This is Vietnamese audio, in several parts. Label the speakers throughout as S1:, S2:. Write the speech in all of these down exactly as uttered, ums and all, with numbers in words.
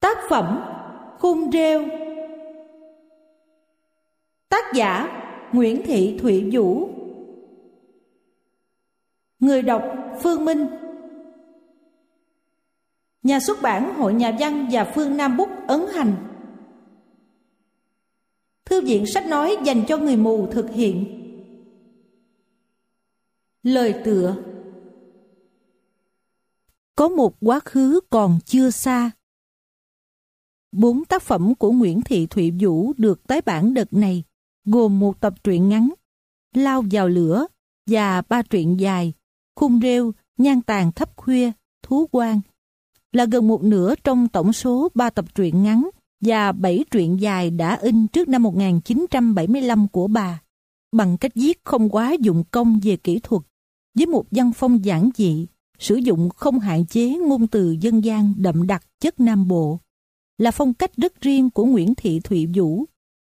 S1: Tác phẩm Khung Rêu. Tác giả Nguyễn Thị Thụy Vũ. Người đọc Phương Minh. Nhà xuất bản Hội Nhà văn và Phương Nam Bút ấn hành. Thư viện sách nói dành cho người mù thực hiện. Lời tựa: Có một quá khứ còn chưa xa. Bốn tác phẩm của Nguyễn Thị Thụy Vũ được tái bản đợt này gồm một tập truyện ngắn Lao vào lửa và ba truyện dài Khung Rêu, Nhan tàn thấp khuya, Thú quan, là gần một nửa trong tổng số ba tập truyện ngắn và bảy truyện dài đã in trước năm một nghìn chín trăm bảy mươi lăm của bà, bằng cách viết không quá dụng công về kỹ thuật, với một văn phong giản dị, sử dụng không hạn chế ngôn từ dân gian đậm đặc chất Nam Bộ, là phong cách rất riêng của Nguyễn Thị Thụy Vũ.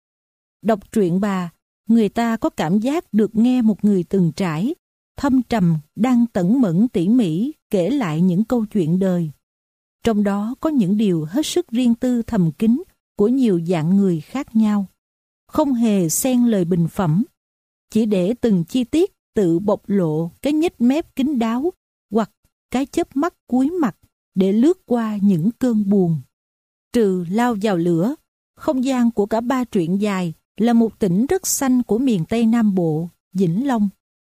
S1: Đọc truyện bà, người ta có cảm giác được nghe một người từng trải, thâm trầm, đang tẩn mẫn tỉ mỉ kể lại những câu chuyện đời. Trong đó có những điều hết sức riêng tư thầm kín của nhiều dạng người khác nhau, không hề xen lời bình phẩm, chỉ để từng chi tiết tự bộc lộ cái nhếch mép kín đáo hoặc cái chớp mắt cúi mặt để lướt qua những cơn buồn. Trừ Lao vào lửa, không gian của cả ba truyện dài là một tỉnh rất xanh của miền Tây Nam Bộ, Vĩnh Long.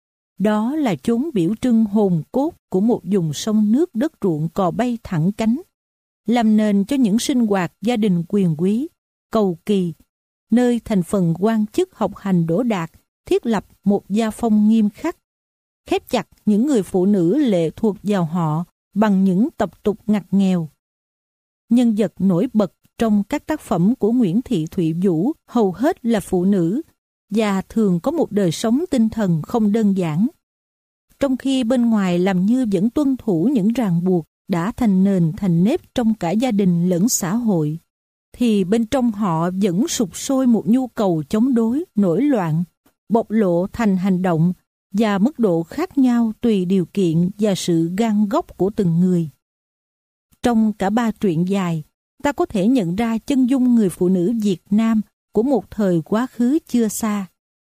S1: Đó là chốn biểu trưng hồn cốt của một vùng sông nước đất ruộng cò bay thẳng cánh, làm nền cho những sinh hoạt gia đình quyền quý, cầu kỳ, nơi thành phần quan chức học hành đỗ đạt thiết lập một gia phong nghiêm khắc, khép chặt những người phụ nữ lệ thuộc vào họ bằng những tập tục ngặt nghèo. Nhân vật nổi bật trong các tác phẩm của Nguyễn Thị Thụy Vũ hầu hết là phụ nữ và thường có một đời sống tinh thần không đơn giản. Trong khi bên ngoài làm như vẫn tuân thủ những ràng buộc đã thành nền thành nếp trong cả gia đình lẫn xã hội, thì bên trong họ vẫn sục sôi một nhu cầu chống đối, nổi loạn, bộc lộ thành hành động và mức độ khác nhau tùy điều kiện và sự gan góc của từng người. Trong cả ba truyện dài, ta có thể nhận ra chân dung người phụ nữ Việt Nam của một thời quá khứ chưa xa.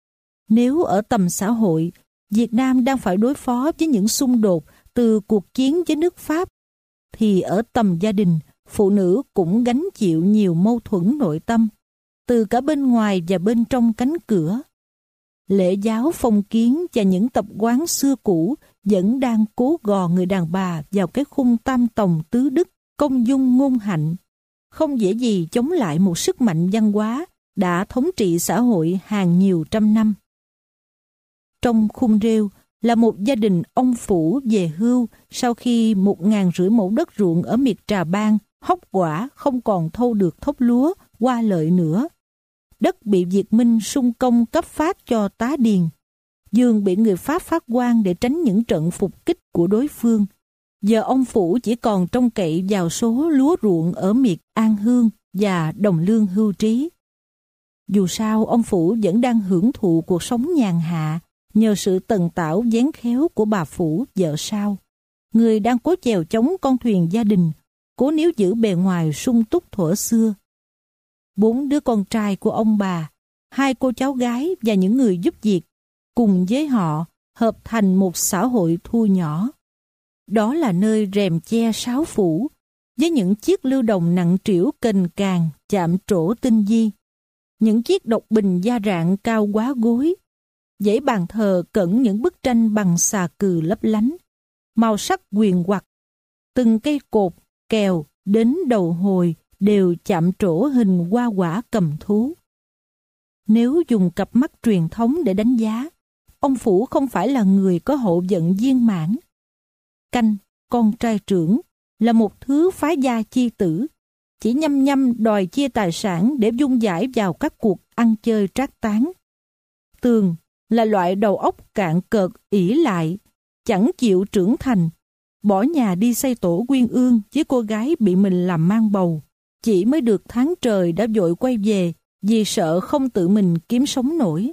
S1: Nếu ở tầm xã hội, Việt Nam đang phải đối phó với những xung đột từ cuộc chiến với nước Pháp, thì ở tầm gia đình, phụ nữ cũng gánh chịu nhiều mâu thuẫn nội tâm, từ cả bên ngoài và bên trong cánh cửa. Lễ giáo phong kiến và những tập quán xưa cũ vẫn đang cố gò người đàn bà vào cái khung tam tòng tứ đức, công dung ngôn hạnh, không dễ gì chống lại một sức mạnh văn hóa đã thống trị xã hội hàng nhiều trăm năm. Trong Khung Rêu là một gia đình ông phủ về hưu sau khi một ngàn rưỡi mẫu đất ruộng ở miệt Trà Bang hóc quả không còn thâu được thóc lúa qua lợi nữa. Đất bị Việt Minh xung công cấp phát cho tá điền. Dương bị người Pháp phát quan để tránh những trận phục kích của đối phương. Giờ ông phủ chỉ còn trông cậy vào số lúa ruộng ở miệt An Hương và đồng lương hưu trí. Dù sao, ông phủ vẫn đang hưởng thụ cuộc sống nhàn hạ nhờ sự tần tảo vén khéo của bà phủ vợ sau, người đang cố chèo chống con thuyền gia đình, cố níu giữ bề ngoài sung túc thuở xưa. Bốn đứa con trai của ông bà, hai cô cháu gái và những người giúp việc, cùng với họ hợp thành một xã hội thu nhỏ. Đó là nơi rèm che sáu phủ, với những chiếc lưu đồng nặng trĩu kềnh càng chạm trổ tinh di, những chiếc độc bình da rạng cao quá gối, dãy bàn thờ cẩn những bức tranh bằng xà cừ lấp lánh, màu sắc huyền hoặc, từng cây cột, kèo đến đầu hồi đều chạm trổ hình hoa quả cầm thú. Nếu dùng cặp mắt truyền thống để đánh giá, ông phủ không phải là người có hậu vận viên mãn. Canh, con trai trưởng, là một thứ phá gia chi tử, chỉ nhăm nhăm đòi chia tài sản để dung dãi vào các cuộc ăn chơi trác tán. Tường là loại đầu óc cạn cợt ỷ lại, chẳng chịu trưởng thành, bỏ nhà đi xây tổ quyên ương với cô gái bị mình làm mang bầu, chỉ mới được tháng trời đã vội quay về vì sợ không tự mình kiếm sống nổi.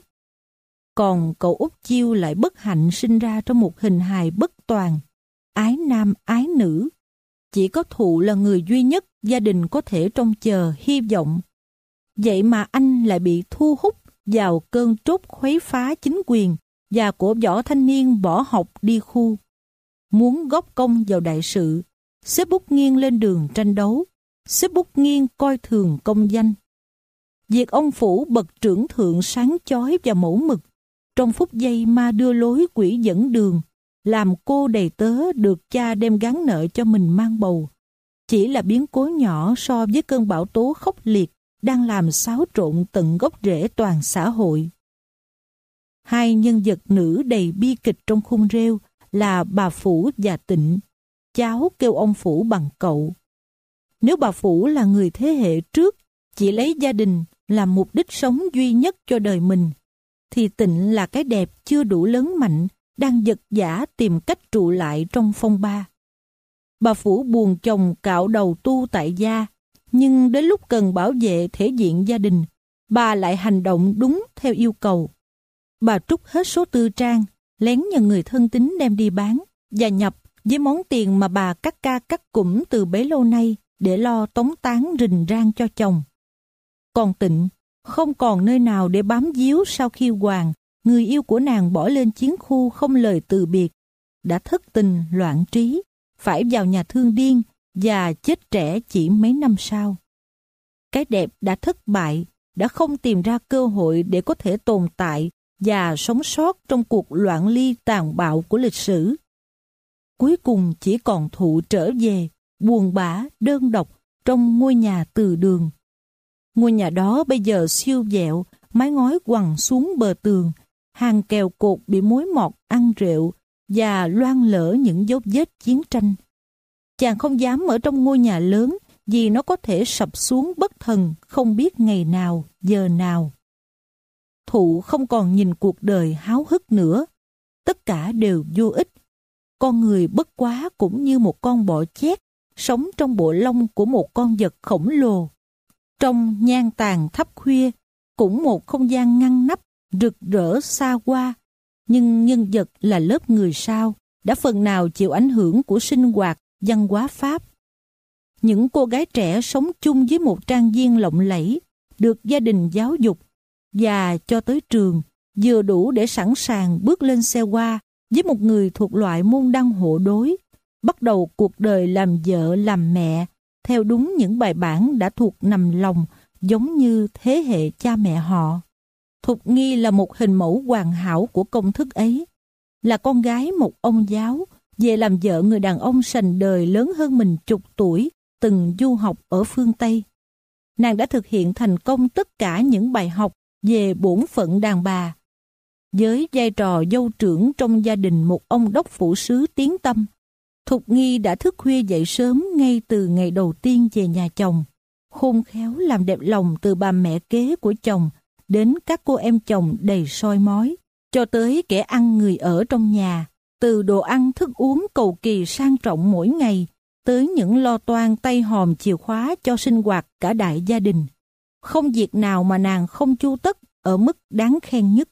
S1: Còn cậu út Chiêu lại bất hạnh sinh ra trong một hình hài bất toàn, ái nam ái nữ, chỉ có Thụ là người duy nhất gia đình có thể trông chờ, hy vọng. Vậy mà anh lại bị thu hút vào cơn trốt khuấy phá chính quyền và của võ thanh niên bỏ học đi khu. Muốn góp công vào đại sự, xếp bút nghiêng lên đường tranh đấu, xếp bút nghiêng coi thường công danh. Việc ông Phủ bậc trưởng thượng sáng chói và mẫu mực, trong phút giây ma đưa lối quỷ dẫn đường, làm cô đầy tớ được cha đem gán nợ cho mình mang bầu, chỉ là biến cố nhỏ so với cơn bão tố khốc liệt đang làm xáo trộn tận gốc rễ toàn xã hội. Hai nhân vật nữ đầy bi kịch trong khung rêu là bà Phủ và Tịnh. Cháu kêu ông Phủ bằng cậu. Nếu bà Phủ là người thế hệ trước, chỉ lấy gia đình làm mục đích sống duy nhất cho đời mình, thì Tịnh là cái đẹp chưa đủ lớn mạnh, đang vật vã tìm cách trụ lại trong phong ba. Bà Phủ buồn chồng cạo đầu tu tại gia, nhưng đến lúc cần bảo vệ thể diện gia đình, bà lại hành động đúng theo yêu cầu. Bà trút hết số tư trang, lén nhờ người thân tín đem đi bán, và nhập với món tiền mà bà cắt ca cắt cụm từ bấy lâu nay để lo tống táng rình rang cho chồng. Còn Tịnh không còn nơi nào để bám víu sau khi Hoàng, người yêu của nàng, bỏ lên chiến khu không lời từ biệt, đã thất tình loạn trí, phải vào nhà thương điên và chết trẻ chỉ mấy năm sau. Cái đẹp đã thất bại, đã không tìm ra cơ hội để có thể tồn tại và sống sót trong cuộc loạn ly tàn bạo của lịch sử. Cuối cùng chỉ còn Thụ trở về, buồn bã, đơn độc trong ngôi nhà từ đường. Ngôi nhà đó bây giờ siêu vẹo, mái ngói quằn xuống bờ tường, hàng kèo cột bị mối mọt ăn rệu và loang lỡ những dấu vết chiến tranh. Chàng không dám ở trong ngôi nhà lớn vì nó có thể sập xuống bất thần không biết ngày nào, giờ nào. Thụ không còn nhìn cuộc đời háo hức nữa. Tất cả đều vô ích. Con người bất quá cũng như một con bọ chét sống trong bộ lông của một con vật khổng lồ. Trong nhang tàn thắp khuya, cũng một không gian ngăn nắp, rực rỡ xa hoa. Nhưng nhân vật là lớp người sau, đã phần nào chịu ảnh hưởng của sinh hoạt, văn hóa Pháp. Những cô gái trẻ sống chung với một trang viên lộng lẫy, được gia đình giáo dục, và cho tới trường, vừa đủ để sẵn sàng bước lên xe hoa với một người thuộc loại môn đăng hộ đối, bắt đầu cuộc đời làm vợ làm mẹ, theo đúng những bài bản đã thuộc nằm lòng, giống như thế hệ cha mẹ họ. Thục Nghi là một hình mẫu hoàn hảo của công thức ấy, là con gái một ông giáo, về làm vợ người đàn ông sành đời lớn hơn mình chục tuổi, từng du học ở phương Tây. Nàng đã thực hiện thành công tất cả những bài học về bổn phận đàn bà. Với vai trò dâu trưởng trong gia đình một ông đốc phủ sứ tiếng tăm, Thục Nghi đã thức khuya dậy sớm ngay từ ngày đầu tiên về nhà chồng, khôn khéo làm đẹp lòng từ bà mẹ kế của chồng đến các cô em chồng đầy soi mói, cho tới kẻ ăn người ở trong nhà, từ đồ ăn thức uống cầu kỳ sang trọng mỗi ngày, tới những lo toan tay hòm chìa khóa cho sinh hoạt cả đại gia đình. Không việc nào mà nàng không chu tất ở mức đáng khen nhất.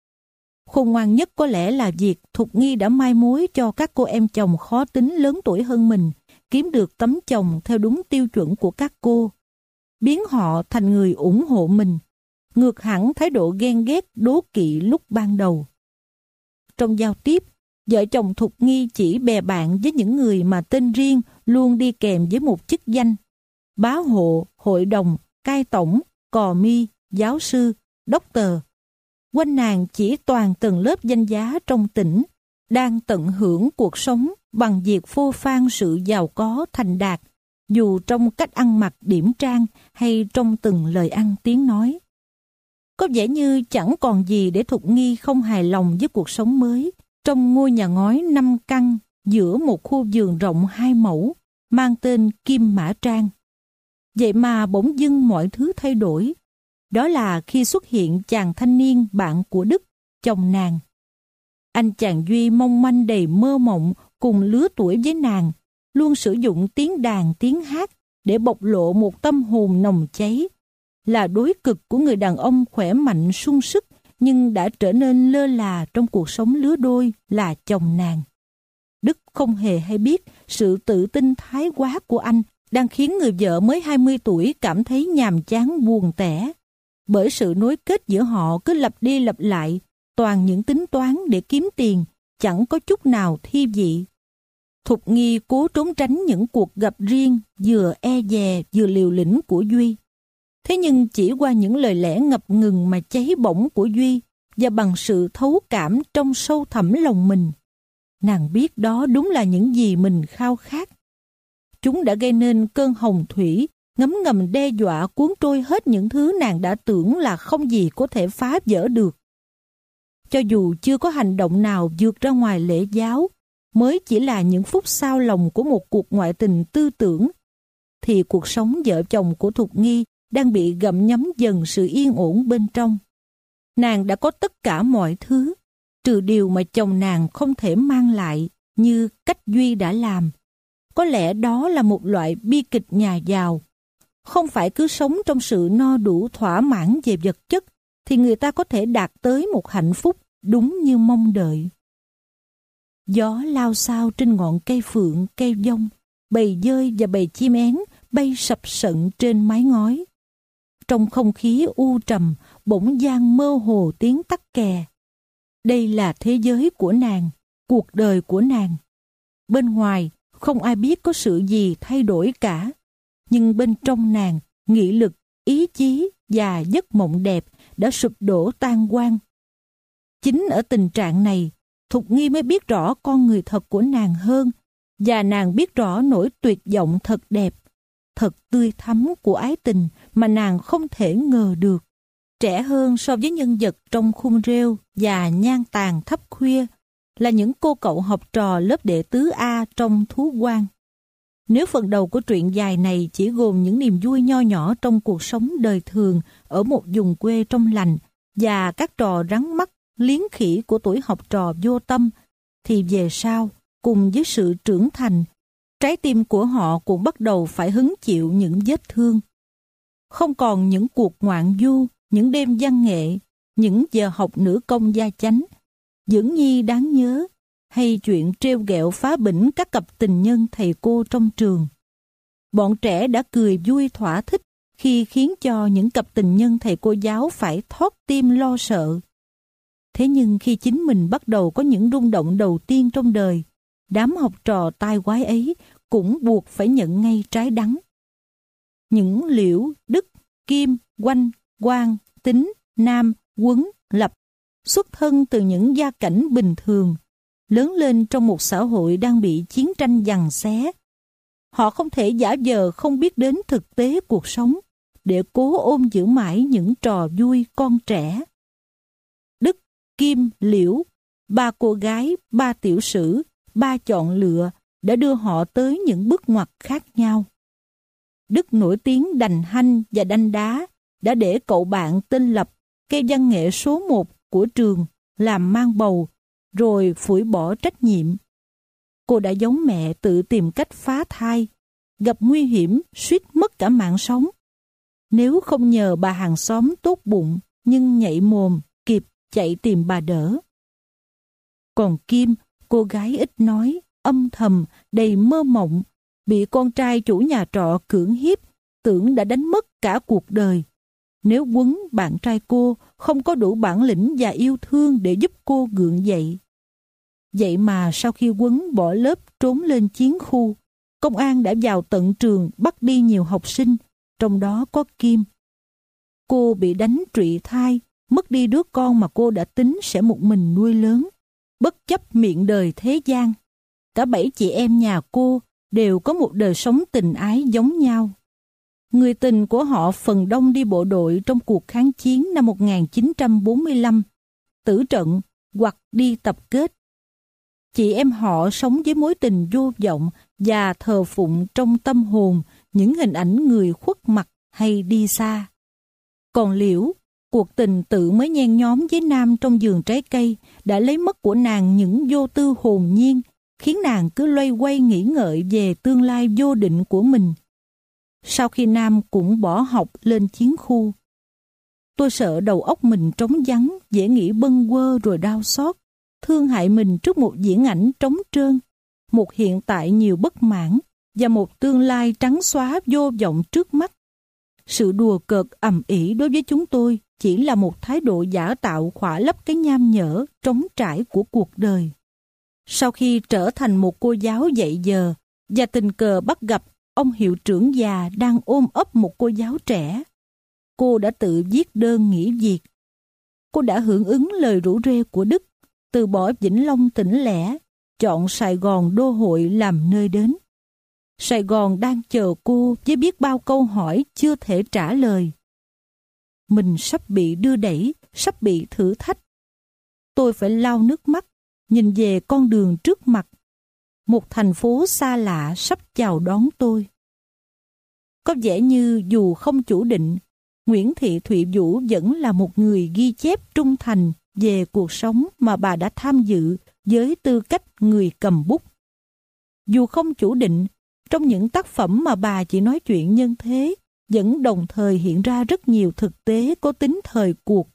S1: Khôn ngoan nhất có lẽ là việc Thục Nghi đã mai mối cho các cô em chồng khó tính lớn tuổi hơn mình kiếm được tấm chồng theo đúng tiêu chuẩn của các cô, biến họ thành người ủng hộ mình, ngược hẳn thái độ ghen ghét đố kỵ lúc ban đầu. Trong giao tiếp, vợ chồng Thục Nghi chỉ bè bạn với những người mà tên riêng luôn đi kèm với một chức danh: bá hộ, hội đồng, cai tổng, cò mi, giáo sư, đốc tờ. Quanh nàng chỉ toàn tầng lớp danh giá trong tỉnh, đang tận hưởng cuộc sống bằng việc phô phan sự giàu có thành đạt, dù trong cách ăn mặc điểm trang hay trong từng lời ăn tiếng nói. Có vẻ như chẳng còn gì để Thục Nghi không hài lòng với cuộc sống mới, trong ngôi nhà ngói năm căn giữa một khu vườn rộng hai mẫu, mang tên Kim Mã Trang. Vậy mà bỗng dưng mọi thứ thay đổi. Đó là khi xuất hiện chàng thanh niên bạn của Đức, chồng nàng. Anh chàng Duy mong manh đầy mơ mộng cùng lứa tuổi với nàng, luôn sử dụng tiếng đàn tiếng hát để bộc lộ một tâm hồn nồng cháy, là đối cực của người đàn ông khỏe mạnh sung sức nhưng đã trở nên lơ là trong cuộc sống lứa đôi là chồng nàng. Đức không hề hay biết sự tự tin thái quá của anh đang khiến người vợ mới hai mươi tuổi cảm thấy nhàm chán buồn tẻ. Bởi sự nối kết giữa họ cứ lặp đi lặp lại, toàn những tính toán để kiếm tiền, chẳng có chút nào thi vị. Thục Nghi cố trốn tránh những cuộc gặp riêng, vừa e dè vừa liều lĩnh của Duy. Thế nhưng chỉ qua những lời lẽ ngập ngừng mà cháy bỏng của Duy, và bằng sự thấu cảm trong sâu thẳm lòng mình, nàng biết đó đúng là những gì mình khao khát. Chúng đã gây nên cơn hồng thủy, ngấm ngầm đe dọa cuốn trôi hết những thứ nàng đã tưởng là không gì có thể phá vỡ được. Cho dù chưa có hành động nào vượt ra ngoài lễ giáo, mới chỉ là những phút xao lòng của một cuộc ngoại tình tư tưởng, thì cuộc sống vợ chồng của Thục Nghi đang bị gặm nhấm dần sự yên ổn bên trong. Nàng đã có tất cả mọi thứ, trừ điều mà chồng nàng không thể mang lại như cách Duy đã làm. Có lẽ đó là một loại bi kịch nhà giàu. Không phải cứ sống trong sự no đủ thỏa mãn về vật chất thì người ta có thể đạt tới một hạnh phúc đúng như mong đợi. Gió lao xao trên ngọn cây phượng, cây dông, bầy dơi và bầy chim én bay sập sận trên mái ngói. Trong không khí u trầm, bỗng dang mơ hồ tiếng tắc kè. Đây là thế giới của nàng, cuộc đời của nàng. Bên ngoài, không ai biết có sự gì thay đổi cả. Nhưng bên trong nàng, nghị lực, ý chí và giấc mộng đẹp đã sụp đổ tan quang. Chính ở tình trạng này, Thục Nghi mới biết rõ con người thật của nàng hơn, và nàng biết rõ nỗi tuyệt vọng thật đẹp, thật tươi thắm của ái tình mà nàng không thể ngờ được. Trẻ hơn so với nhân vật trong Khung Rêu và Nhan Tàn Thấp Khuya là những cô cậu học trò lớp đệ tứ A trong Thú Quan. Nếu phần đầu của truyện dài này chỉ gồm những niềm vui nho nhỏ trong cuộc sống đời thường ở một vùng quê trong lành và các trò rắn mắt, liến khỉ của tuổi học trò vô tâm, thì về sau, cùng với sự trưởng thành, trái tim của họ cũng bắt đầu phải hứng chịu những vết thương. Không còn những cuộc ngoạn du, những đêm văn nghệ, những giờ học nữ công gia chánh, dưỡng nhi đáng nhớ, hay chuyện trêu ghẹo phá bỉnh các cặp tình nhân thầy cô trong trường. Bọn trẻ đã cười vui thỏa thích khi khiến cho những cặp tình nhân thầy cô giáo phải thót tim lo sợ. Thế nhưng khi chính mình bắt đầu có những rung động đầu tiên trong đời, đám học trò tai quái ấy cũng buộc phải nhận ngay trái đắng. Những Liễu, Đức, Kim, Oanh, Quang, Tính, Nam, Quấn, Lập xuất thân từ những gia cảnh bình thường, lớn lên trong một xã hội đang bị chiến tranh giằng xé. Họ không thể giả vờ không biết đến thực tế cuộc sống để cố ôm giữ mãi những trò vui con trẻ. Đức, Kim, Liễu, ba cô gái, ba tiểu sử, ba chọn lựa đã đưa họ tới những bước ngoặt khác nhau. Đức nổi tiếng đành hanh và đanh đá đã để cậu bạn tên Lập, cây văn nghệ số một của trường, làm mang bầu, rồi phủi bỏ trách nhiệm. Cô đã giống mẹ tự tìm cách phá thai, gặp nguy hiểm suýt mất cả mạng sống. Nếu không nhờ bà hàng xóm tốt bụng nhưng nhạy mồm kịp chạy tìm bà đỡ. Còn Kim, cô gái ít nói, âm thầm, đầy mơ mộng, bị con trai chủ nhà trọ cưỡng hiếp, tưởng đã đánh mất cả cuộc đời. Nếu Quấn, bạn trai cô, không có đủ bản lĩnh và yêu thương để giúp cô gượng dậy. Vậy mà sau khi Quấn bỏ lớp trốn lên chiến khu, công an đã vào tận trường bắt đi nhiều học sinh, trong đó có Kim. Cô bị đánh trụy thai, mất đi đứa con mà cô đã tính sẽ một mình nuôi lớn, bất chấp miệng đời thế gian. Cả bảy chị em nhà cô đều có một đời sống tình ái giống nhau. Người tình của họ phần đông đi bộ đội trong cuộc kháng chiến năm một nghìn chín trăm bốn mươi lăm, tử trận hoặc đi tập kết. Chị em họ sống với mối tình vô vọng và thờ phụng trong tâm hồn những hình ảnh người khuất mặt hay đi xa. Còn Liễu, cuộc tình tự mới nhen nhóm với Nam trong vườn trái cây đã lấy mất của nàng những vô tư hồn nhiên, khiến nàng cứ loay hoay nghĩ ngợi về tương lai vô định của mình. Sau khi Nam cũng bỏ học lên chiến khu, tôi sợ đầu óc mình trống vắng, dễ nghĩ bâng quơ rồi đau xót, thương hại mình trước một diễn ảnh trống trơn, một hiện tại nhiều bất mãn và một tương lai trắng xóa vô vọng trước mắt. Sự đùa cợt ầm ĩ đối với chúng tôi chỉ là một thái độ giả tạo khỏa lấp cái nham nhở trống trải của cuộc đời. Sau khi trở thành một cô giáo dạy giờ và tình cờ bắt gặp ông hiệu trưởng già đang ôm ấp một cô giáo trẻ, cô đã tự viết đơn nghỉ việc. Cô đã hưởng ứng lời rủ rê của Đức, từ bỏ Vĩnh Long tỉnh lẻ, chọn Sài Gòn đô hội làm nơi đến. Sài Gòn đang chờ cô với biết bao câu hỏi chưa thể trả lời. Mình sắp bị đưa đẩy, sắp bị thử thách. Tôi phải lau nước mắt, nhìn về con đường trước mặt. Một thành phố xa lạ sắp chào đón tôi. Có vẻ như dù không chủ định, Nguyễn Thị Thụy Vũ vẫn là một người ghi chép trung thành về cuộc sống mà bà đã tham dự với tư cách người cầm bút. Dù không chủ định, trong những tác phẩm mà bà chỉ nói chuyện nhân thế, vẫn đồng thời hiện ra rất nhiều thực tế có tính thời cuộc.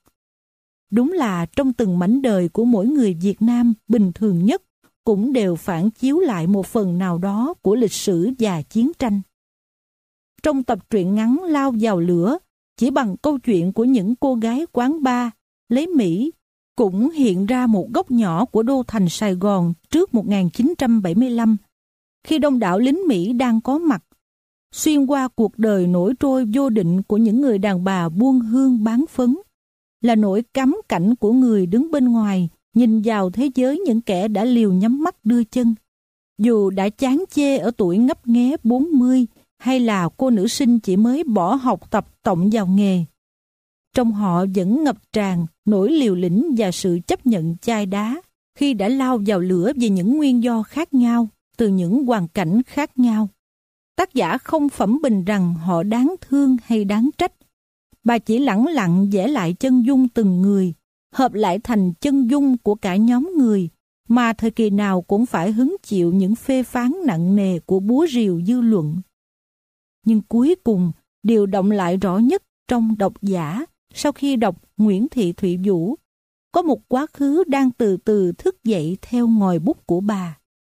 S1: Đúng là trong từng mảnh đời của mỗi người Việt Nam bình thường nhất cũng đều phản chiếu lại một phần nào đó của lịch sử và chiến tranh. Trong tập truyện ngắn Lao vào lửa, chỉ bằng câu chuyện của những cô gái quán bar lấy Mỹ, cũng hiện ra một góc nhỏ của đô thành Sài Gòn trước một nghìn chín trăm bảy mươi lăm, khi đông đảo lính Mỹ đang có mặt, xuyên qua cuộc đời nổi trôi vô định của những người đàn bà buôn hương bán phấn, là nỗi cám cảnh của người đứng bên ngoài, nhìn vào thế giới những kẻ đã liều nhắm mắt đưa chân. Dù đã chán chê ở tuổi ngấp nghé bốn mươi, hay là cô nữ sinh chỉ mới bỏ học tập tộng vào nghề, trong họ vẫn ngập tràn nỗi liều lĩnh và sự chấp nhận chai đá khi đã lao vào lửa vì những nguyên do khác nhau, từ những hoàn cảnh khác nhau. Tác giả không phẩm bình rằng họ đáng thương hay đáng trách. Bà chỉ lẳng lặng vẽ lại chân dung từng người, hợp lại thành chân dung của cả nhóm người, mà thời kỳ nào cũng phải hứng chịu những phê phán nặng nề của búa rìu dư luận. Nhưng cuối cùng, điều động lại rõ nhất trong độc giả sau khi đọc Nguyễn Thị Thụy Vũ, có một quá khứ đang từ từ thức dậy theo ngòi bút của bà.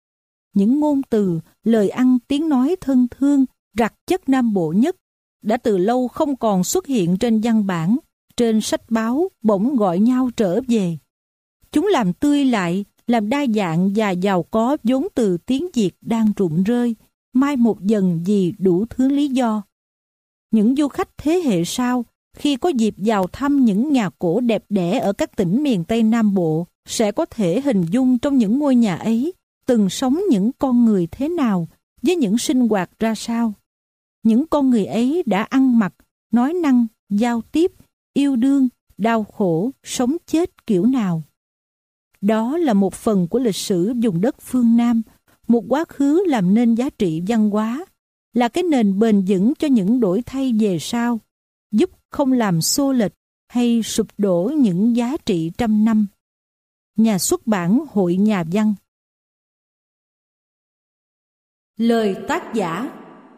S1: Những ngôn từ, lời ăn, tiếng nói thân thương, rặt chất Nam Bộ nhất, đã từ lâu không còn xuất hiện trên văn bản, trên sách báo, bỗng gọi nhau trở về. Chúng làm tươi lại, làm đa dạng và giàu có vốn từ tiếng Việt đang rụng rơi, mai một dần vì đủ thứ lý do. Những du khách thế hệ sau, khi có dịp vào thăm những nhà cổ đẹp đẽ ở các tỉnh miền Tây Nam Bộ, sẽ có thể hình dung trong những ngôi nhà ấy từng sống những con người thế nào, với những sinh hoạt ra sao. Những con người ấy đã ăn mặc, nói năng, giao tiếp, yêu đương, đau khổ, sống chết kiểu nào. Đó là một phần của lịch sử vùng đất phương Nam, một quá khứ làm nên giá trị văn hóa, là cái nền bền vững cho những đổi thay về sau, giúp không làm xô lệch hay sụp đổ những giá trị trăm năm. Nhà xuất bản Hội Nhà văn. Lời tác giả.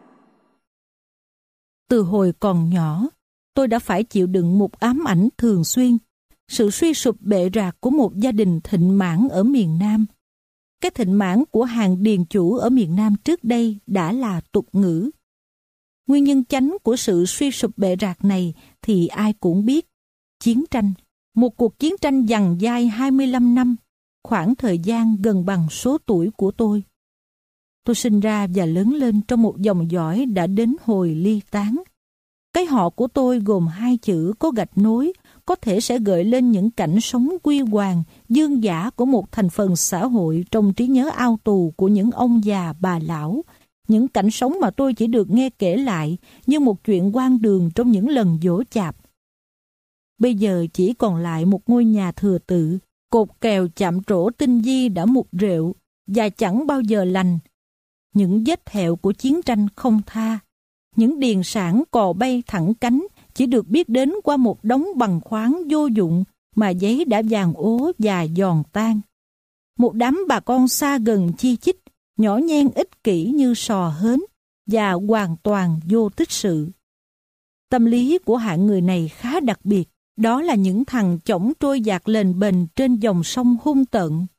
S1: Từ hồi còn nhỏ, tôi đã phải chịu đựng một ám ảnh thường xuyên, sự suy sụp bệ rạc của một gia đình thịnh mãn ở miền Nam. Cái thịnh mãn của hàng điền chủ ở miền Nam trước đây đã là tục ngữ. Nguyên nhân chánh của sự suy sụp bệ rạc này thì ai cũng biết. Chiến tranh, một cuộc chiến tranh dằng dai hai mươi lăm năm, khoảng thời gian gần bằng số tuổi của tôi. Tôi sinh ra và lớn lên trong một dòng dõi đã đến hồi ly tán. Cái họ của tôi gồm hai chữ có gạch nối, có thể sẽ gợi lên những cảnh sống quy hoàng, dương dã của một thành phần xã hội trong trí nhớ ao tù của những ông già bà lão. Những cảnh sống mà tôi chỉ được nghe kể lại như một chuyện hoang đường trong những lần giỗ chạp. Bây giờ chỉ còn lại một ngôi nhà thừa tự, cột kèo chạm trổ tinh di đã mục rệu và chẳng bao giờ lành. Những vết thẹo của chiến tranh không tha, những điền sản cò bay thẳng cánh chỉ được biết đến qua một đống bằng khoáng vô dụng mà giấy đã vàng ố và giòn tan. Một đám bà con xa gần chi chít, nhỏ nhen ích kỷ như sò hến và hoàn toàn vô tích sự. Tâm lý của hạng người này khá đặc biệt, đó là những thằng chổng trôi dạt lên bềnh trên dòng sông hung tợn.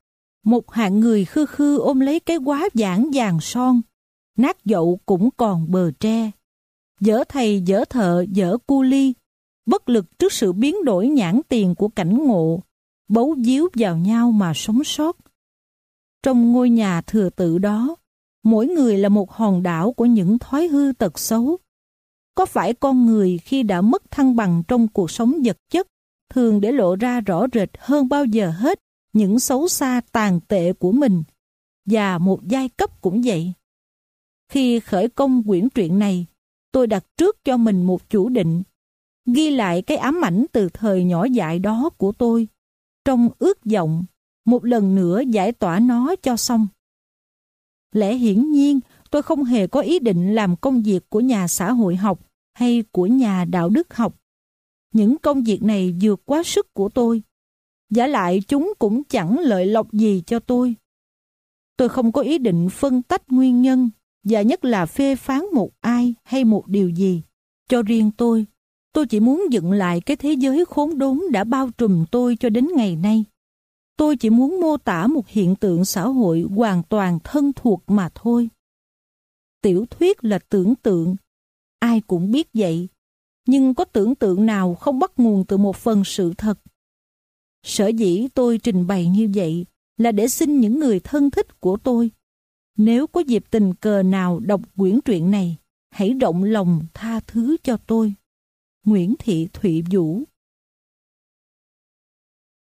S1: Một hạng người khư khư ôm lấy cái quá giảng vàng son, nát dậu cũng còn bờ tre. Dở thầy dở thợ dở cu ly, bất lực trước sự biến đổi nhãn tiền của cảnh ngộ, bấu víu vào nhau mà sống sót. Trong ngôi nhà thừa tự đó, mỗi người là một hòn đảo của những thói hư tật xấu. Có phải con người khi đã mất thăng bằng trong cuộc sống vật chất, thường để lộ ra rõ rệt hơn bao giờ hết những xấu xa tàn tệ của mình, và một giai cấp cũng vậy. Khi khởi công quyển truyện này, tôi đặt trước cho mình một chủ định, ghi lại cái ám ảnh từ thời nhỏ dại đó của tôi, trong ước vọng một lần nữa giải tỏa nó cho xong. Lẽ hiển nhiên, tôi không hề có ý định làm công việc của nhà xã hội học hay của nhà đạo đức học. Những công việc này vượt quá sức của tôi. Vả lại chúng cũng chẳng lợi lộc gì cho tôi. Tôi không có ý định phân tách nguyên nhân, và nhất là phê phán một ai hay một điều gì. Cho riêng tôi, tôi chỉ muốn dựng lại cái thế giới khốn đốn đã bao trùm tôi cho đến ngày nay. Tôi chỉ muốn mô tả một hiện tượng xã hội hoàn toàn thân thuộc mà thôi. Tiểu thuyết là tưởng tượng, ai cũng biết vậy, nhưng có tưởng tượng nào không bắt nguồn từ một phần sự thật. Sở dĩ tôi trình bày như vậy là để xin những người thân thích của tôi, nếu có dịp tình cờ nào đọc quyển truyện này, hãy rộng lòng tha thứ cho tôi. Nguyễn Thị Thụy Vũ.